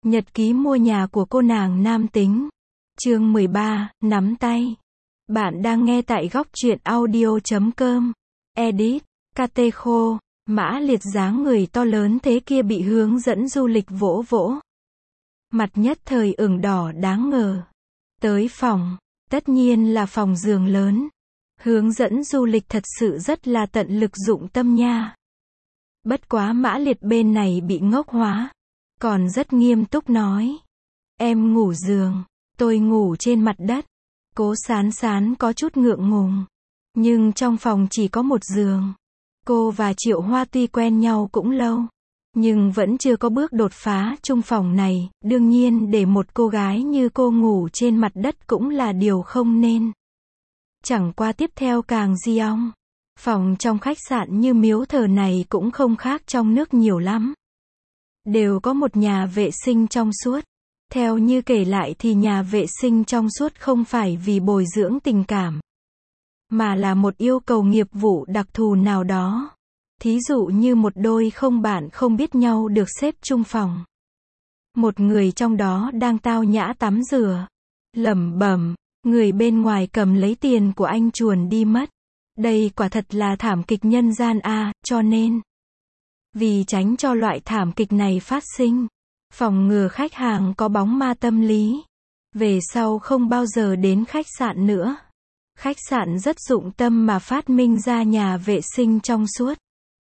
Nhật ký mua nhà của cô nàng nam tính. Chương 13, nắm tay. Bạn đang nghe tại góc truyện audio.com. Edit, KT Khô. Mã Liệt dáng người to lớn thế kia bị hướng dẫn du lịch vỗ vỗ. Mặt nhất thời ửng đỏ đáng ngờ. Tới phòng, tất nhiên là phòng giường lớn. Hướng dẫn du lịch thật sự rất là tận lực dụng tâm nha. Bất quá Mã Liệt bên này bị ngốc hóa. Còn rất nghiêm túc nói. Em ngủ giường, tôi ngủ trên mặt đất. Cố Sán Sán có chút ngượng ngùng. Nhưng trong phòng chỉ có một giường. Cô và Triệu Hoa tuy quen nhau cũng lâu. Nhưng vẫn chưa có bước đột phá chung phòng này. Đương nhiên để một cô gái như cô ngủ trên mặt đất cũng là điều không nên. Chẳng qua tiếp theo càng di ong. Phòng trong khách sạn như miếu thờ này cũng không khác trong nước nhiều lắm. Đều có một nhà vệ sinh trong suốt. Theo như kể lại thì nhà vệ sinh trong suốt không phải vì bồi dưỡng tình cảm, mà là một yêu cầu nghiệp vụ đặc thù nào đó. Thí dụ như một đôi không bạn không biết nhau được xếp chung phòng. Một người trong đó đang tao nhã tắm rửa. Lẩm bẩm, người bên ngoài cầm lấy tiền của anh chuồn đi mất. Đây quả thật là thảm kịch nhân gian a, cho nên vì tránh cho loại thảm kịch này phát sinh, phòng ngừa khách hàng có bóng ma tâm lý, về sau không bao giờ đến khách sạn nữa. Khách sạn rất dụng tâm mà phát minh ra nhà vệ sinh trong suốt.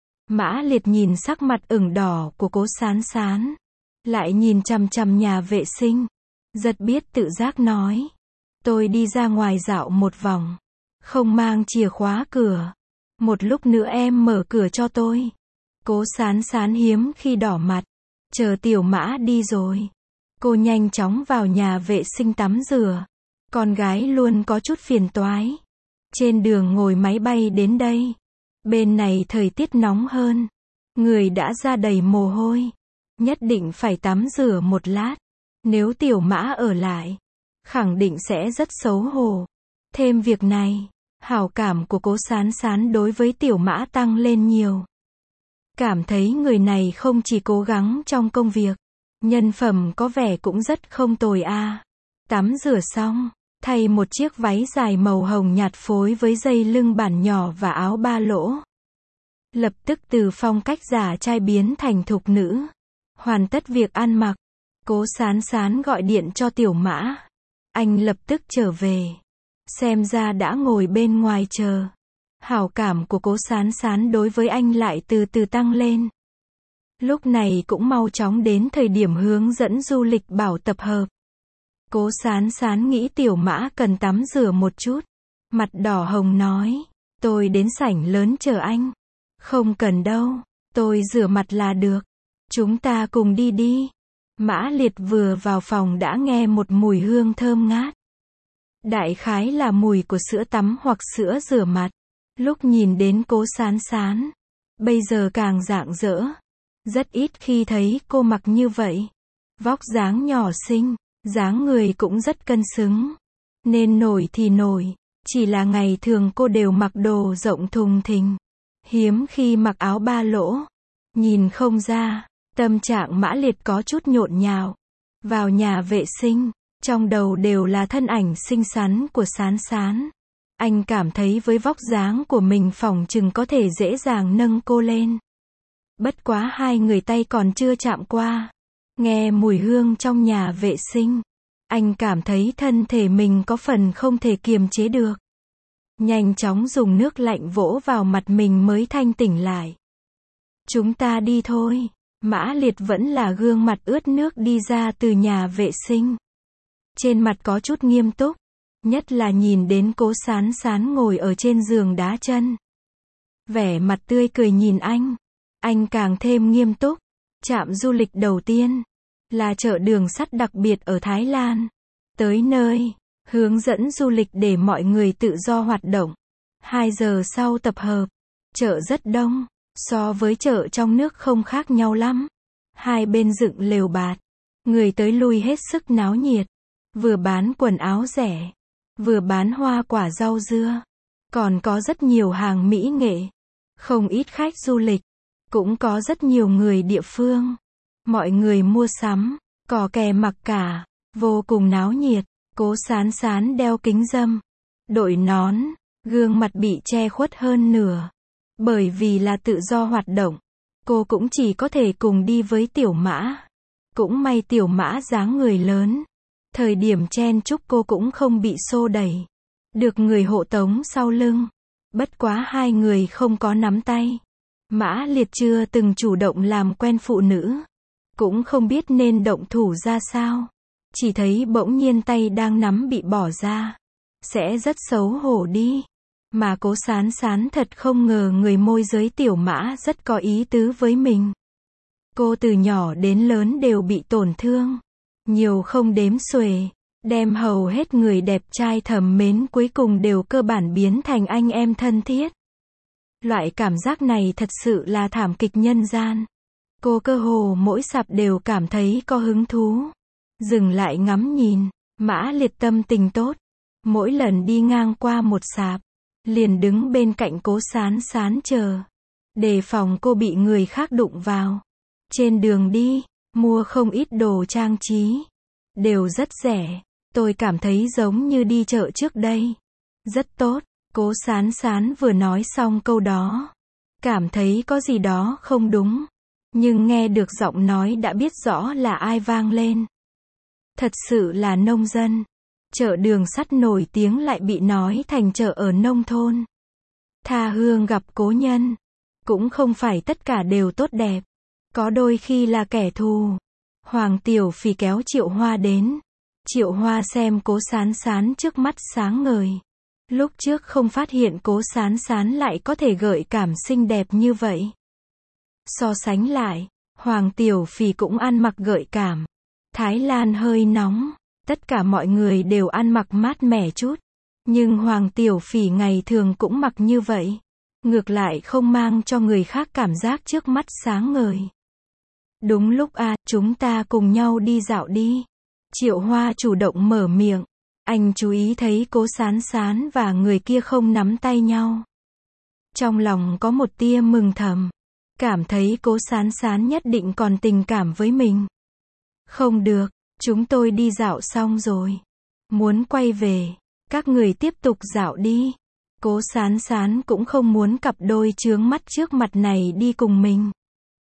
Mã Liệt nhìn sắc mặt ửng đỏ của Cố Sán Sán, lại nhìn chằm chằm nhà vệ sinh, rất biết tự giác nói. Tôi đi ra ngoài dạo một vòng, không mang chìa khóa cửa. Một lúc nữa em mở cửa cho tôi. Cố Sán Sán hiếm khi đỏ mặt. Chờ Tiểu Mã đi rồi, cô nhanh chóng vào nhà vệ sinh tắm rửa. Con gái luôn có chút phiền toái. Trên đường ngồi máy bay đến đây, bên này thời tiết nóng hơn, người đã ra đầy mồ hôi, nhất định phải tắm rửa một lát. Nếu Tiểu Mã ở lại, khẳng định sẽ rất xấu hổ. Thêm việc này, hảo cảm của Cố Sán Sán đối với Tiểu Mã tăng lên nhiều. Cảm thấy người này không chỉ cố gắng trong công việc, nhân phẩm có vẻ cũng rất không tồi a. Tắm rửa xong, thay một chiếc váy dài màu hồng nhạt phối với dây lưng bản nhỏ và áo ba lỗ. Lập tức từ phong cách giả trai biến thành thục nữ. Hoàn tất việc ăn mặc, Cố Sán Sán gọi điện cho Tiểu Mã. Anh lập tức trở về. Xem ra đã ngồi bên ngoài chờ. Hảo cảm của Cố Sán Sán đối với anh lại từ từ tăng lên. Lúc này cũng mau chóng đến thời điểm hướng dẫn du lịch bảo tập hợp. Cố Sán Sán nghĩ Tiểu Mã cần tắm rửa một chút. Mặt đỏ hồng nói, tôi đến sảnh lớn chờ anh. Không cần đâu, tôi rửa mặt là được. Chúng ta cùng đi đi. Mã Liệt vừa vào phòng đã nghe một mùi hương thơm ngát. Đại khái là mùi của sữa tắm hoặc sữa rửa mặt. Lúc nhìn đến Cố Sán Sán, bây giờ càng rạng rỡ. Rất ít khi thấy cô mặc như vậy. Vóc dáng nhỏ xinh, dáng người cũng rất cân xứng. Nên nổi thì nổi, chỉ là ngày thường cô đều mặc đồ rộng thùng thình. Hiếm khi mặc áo ba lỗ. Nhìn không ra, tâm trạng Mã Liệt có chút nhộn nhạo. Vào nhà vệ sinh, trong đầu đều là thân ảnh xinh xắn của Sán Sán. Anh cảm thấy với vóc dáng của mình phỏng chừng có thể dễ dàng nâng cô lên. Bất quá hai người tay còn chưa chạm qua. Nghe mùi hương trong nhà vệ sinh, anh cảm thấy thân thể mình có phần không thể kiềm chế được. Nhanh chóng dùng nước lạnh vỗ vào mặt mình mới thanh tỉnh lại. Chúng ta đi thôi. Mã Liệt vẫn là gương mặt ướt nước đi ra từ nhà vệ sinh. Trên mặt có chút nghiêm túc. Nhất là nhìn đến Cố Sán Sán ngồi ở trên giường đá chân. Vẻ mặt tươi cười nhìn anh càng thêm nghiêm túc. Trạm du lịch đầu tiên là chợ đường sắt đặc biệt ở Thái Lan. Tới nơi, hướng dẫn du lịch để mọi người tự do hoạt động. 2 giờ sau tập hợp. Chợ rất đông, so với chợ trong nước không khác nhau lắm. Hai bên dựng lều bạt, người tới lui hết sức náo nhiệt. Vừa bán quần áo rẻ, vừa bán hoa quả rau dưa, còn có rất nhiều hàng mỹ nghệ. Không ít khách du lịch, cũng có rất nhiều người địa phương. Mọi người mua sắm, Cò kè mặc cả, vô cùng náo nhiệt. Cố Sán Sán đeo kính râm, đội nón, gương mặt bị che khuất hơn nửa. Bởi vì là tự do hoạt động, cô cũng chỉ có thể cùng đi với Tiểu Mã. Cũng may Tiểu Mã dáng người lớn. Thời điểm chen chúc cô cũng không bị xô đẩy. Được người hộ tống sau lưng. Bất quá hai người không có nắm tay. Mã Liệt chưa từng chủ động làm quen phụ nữ. Cũng không biết nên động thủ ra sao. Chỉ thấy bỗng nhiên tay đang nắm bị bỏ ra. Sẽ rất xấu hổ đi. Mà Cố Sán Sán thật không ngờ người môi giới Tiểu Mã rất có ý tứ với mình. Cô từ nhỏ đến lớn đều bị tổn thương. Nhiều không đếm xuể. Đem hầu hết người đẹp trai thầm mến cuối cùng đều cơ bản biến thành anh em thân thiết. Loại cảm giác này thật sự là thảm kịch nhân gian. Cô cơ hồ mỗi sạp đều cảm thấy có hứng thú. Dừng lại ngắm nhìn. Mã Liệt tâm tình tốt. Mỗi lần đi ngang qua một sạp, liền đứng bên cạnh Cố Sán Sán chờ. Đề phòng cô bị người khác đụng vào. Trên đường đi, mua không ít đồ trang trí. Đều rất rẻ. Tôi cảm thấy giống như đi chợ trước đây. Rất tốt. Cố Sán Sán vừa nói xong câu đó. Cảm thấy có gì đó không đúng. Nhưng nghe được giọng nói đã biết rõ là ai vang lên. Thật sự là nông dân. Chợ đường sắt nổi tiếng lại bị nói thành chợ ở nông thôn. Tha hương gặp cố nhân. Cũng không phải tất cả đều tốt đẹp. Có đôi khi là kẻ thù. Hoàng Tiểu Phì kéo Triệu Hoa đến. Triệu Hoa xem Cố Sán Sán trước mắt sáng ngời. Lúc trước không phát hiện Cố Sán Sán lại có thể gợi cảm xinh đẹp như vậy. So sánh lại, Hoàng Tiểu Phì cũng ăn mặc gợi cảm. Thái Lan hơi nóng, tất cả mọi người đều ăn mặc mát mẻ chút. Nhưng Hoàng Tiểu Phì ngày thường cũng mặc như vậy. Ngược lại không mang cho người khác cảm giác trước mắt sáng ngời. Đúng lúc chúng ta cùng nhau đi dạo đi. Triệu Hoa chủ động mở miệng. Anh chú ý thấy Cố Sán Sán và người kia không nắm tay nhau. Trong lòng có một tia mừng thầm. Cảm thấy Cố Sán Sán nhất định còn tình cảm với mình. Không được, chúng tôi đi dạo xong rồi. Muốn quay về, các người tiếp tục dạo đi. Cố Sán Sán cũng không muốn cặp đôi chướng mắt trước mặt này đi cùng mình.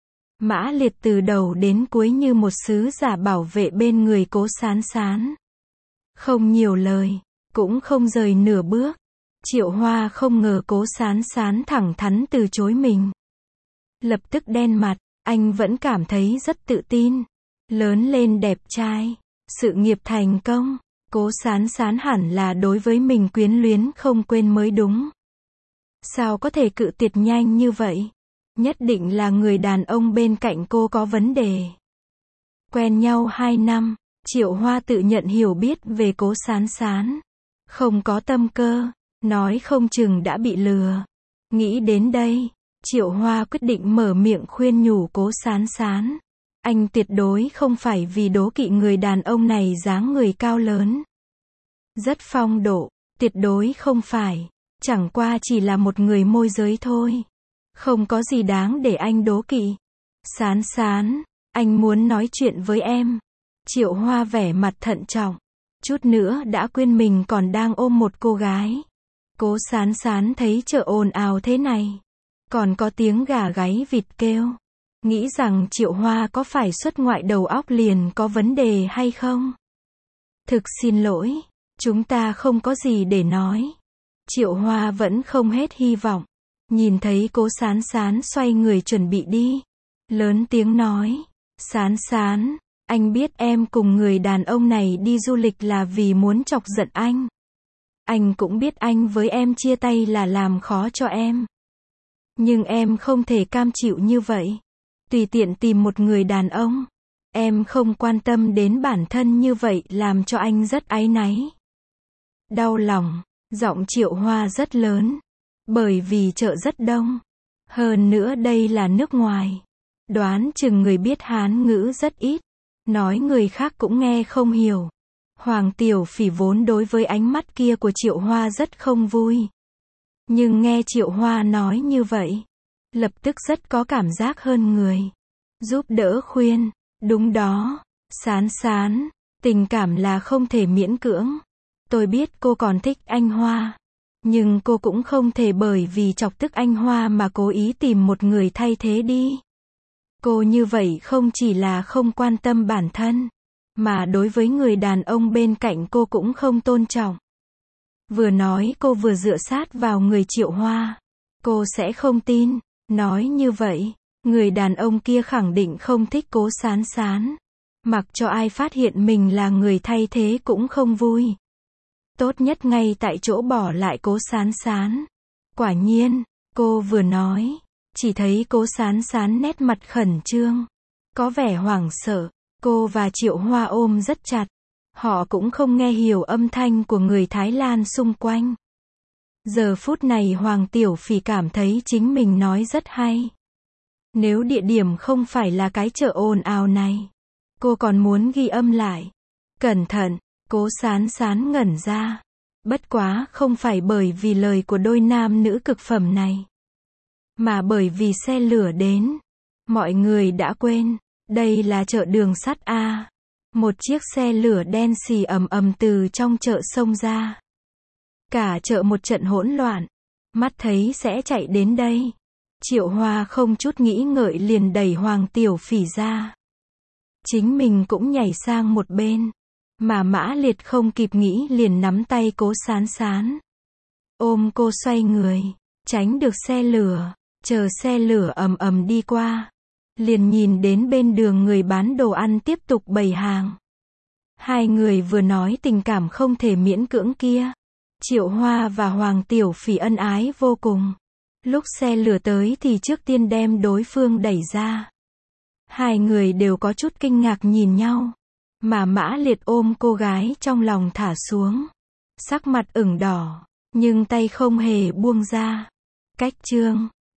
Mã Liệt từ đầu đến cuối như một sứ giả bảo vệ bên người Cố Sán Sán. Không nhiều lời, cũng không rời nửa bước. Triệu Hoa không ngờ Cố Sán Sán thẳng thắn từ chối mình. Lập tức đen mặt, anh vẫn cảm thấy rất tự tin. Lớn lên đẹp trai, sự nghiệp thành công. Cố Sán Sán hẳn là đối với mình quyến luyến không quên mới đúng. Sao có thể cự tuyệt nhanh như vậy? Nhất định là người đàn ông bên cạnh cô có vấn đề. Quen nhau 2 năm, Triệu Hoa tự nhận hiểu biết về Cố Sán Sán. Không có tâm cơ, nói không chừng đã bị lừa. Nghĩ đến đây, Triệu Hoa quyết định mở miệng khuyên nhủ Cố Sán Sán. Anh tuyệt đối không phải vì đố kỵ người đàn ông này dáng người cao lớn. Rất phong độ, tuyệt đối không phải. Chẳng qua chỉ là một người môi giới thôi. Không có gì đáng để anh đố kỵ. Sán Sán, anh muốn nói chuyện với em. Triệu Hoa vẻ mặt thận trọng. Chút nữa đã quên mình còn đang ôm một cô gái. Cố Sán Sán thấy chợ ồn ào thế này. Còn có tiếng gà gáy vịt kêu. Nghĩ rằng Triệu Hoa có phải xuất ngoại đầu óc liền có vấn đề hay không? Thực xin lỗi, chúng ta không có gì để nói. Triệu Hoa vẫn không hết hy vọng. Nhìn thấy Cố Sán Sán xoay người chuẩn bị đi. Lớn tiếng nói. Sán Sán, anh biết em cùng người đàn ông này đi du lịch là vì muốn chọc giận anh. Anh cũng biết anh với em chia tay là làm khó cho em. Nhưng em không thể cam chịu như vậy. Tùy tiện tìm một người đàn ông. Em không quan tâm đến bản thân như vậy làm cho anh rất áy náy. Đau lòng, giọng Triệu Hoa rất lớn. Bởi vì chợ rất đông. Hơn nữa đây là nước ngoài. Đoán chừng người biết Hán ngữ rất ít. Nói người khác cũng nghe không hiểu. Hoàng Tiểu Phỉ vốn đối với ánh mắt kia của Triệu Hoa rất không vui. Nhưng nghe Triệu Hoa nói như vậy. Lập tức rất có cảm giác hơn người. Giúp đỡ khuyên. Đúng đó. Sán sán, tình cảm là không thể miễn cưỡng. Tôi biết cô còn thích anh Hoa. Nhưng cô cũng không thể bởi vì chọc tức anh Hoa mà cố ý tìm một người thay thế đi. Cô như vậy không chỉ là không quan tâm bản thân, mà đối với người đàn ông bên cạnh cô cũng không tôn trọng. Vừa nói cô vừa dựa sát vào người Triệu Hoa. Cô sẽ không tin. Nói như vậy, người đàn ông kia khẳng định không thích Cố Sán Sán. Mặc cho ai phát hiện mình là người thay thế cũng không vui. Tốt nhất ngay tại chỗ bỏ lại Cố Sán Sán. Quả nhiên, cô vừa nói, chỉ thấy Cố Sán Sán nét mặt khẩn trương, có vẻ hoảng sợ. Cô và Triệu Hoa ôm rất chặt. Họ cũng không nghe hiểu âm thanh của người Thái Lan xung quanh. Giờ phút này Hoàng Tiểu Phỉ cảm thấy chính mình nói rất hay. Nếu địa điểm không phải là cái chợ ồn ào này, cô còn muốn ghi âm lại. Cẩn thận, Cố Sán Sán ngẩn ra. Bất quá không phải bởi vì lời của đôi nam nữ cực phẩm này, mà bởi vì xe lửa đến. Mọi người đã quên, đây là chợ đường sắt A. Một chiếc xe lửa đen xì ầm ầm từ trong chợ xông ra. Cả chợ một trận hỗn loạn. Mắt thấy sẽ chạy đến đây. Triệu Hoa không chút nghĩ ngợi liền đẩy Hoàng Tiểu Phỉ ra. Chính mình cũng nhảy sang một bên. Mà Mã Liệt không kịp nghĩ liền nắm tay Cố Sán Sán. Ôm cô xoay người, tránh được xe lửa. Chờ xe lửa ầm ầm đi qua, liền nhìn đến bên đường người bán đồ ăn tiếp tục bày hàng. Hai người vừa nói tình cảm không thể miễn cưỡng kia. Triệu Hoa và Hoàng Tiểu Phỉ ân ái vô cùng. Lúc xe lửa tới thì trước tiên đem đối phương đẩy ra. Hai người đều có chút kinh ngạc nhìn nhau. Mà Mã Liệt ôm cô gái trong lòng thả xuống. Sắc mặt ửng đỏ, nhưng tay không hề buông ra. Cách chương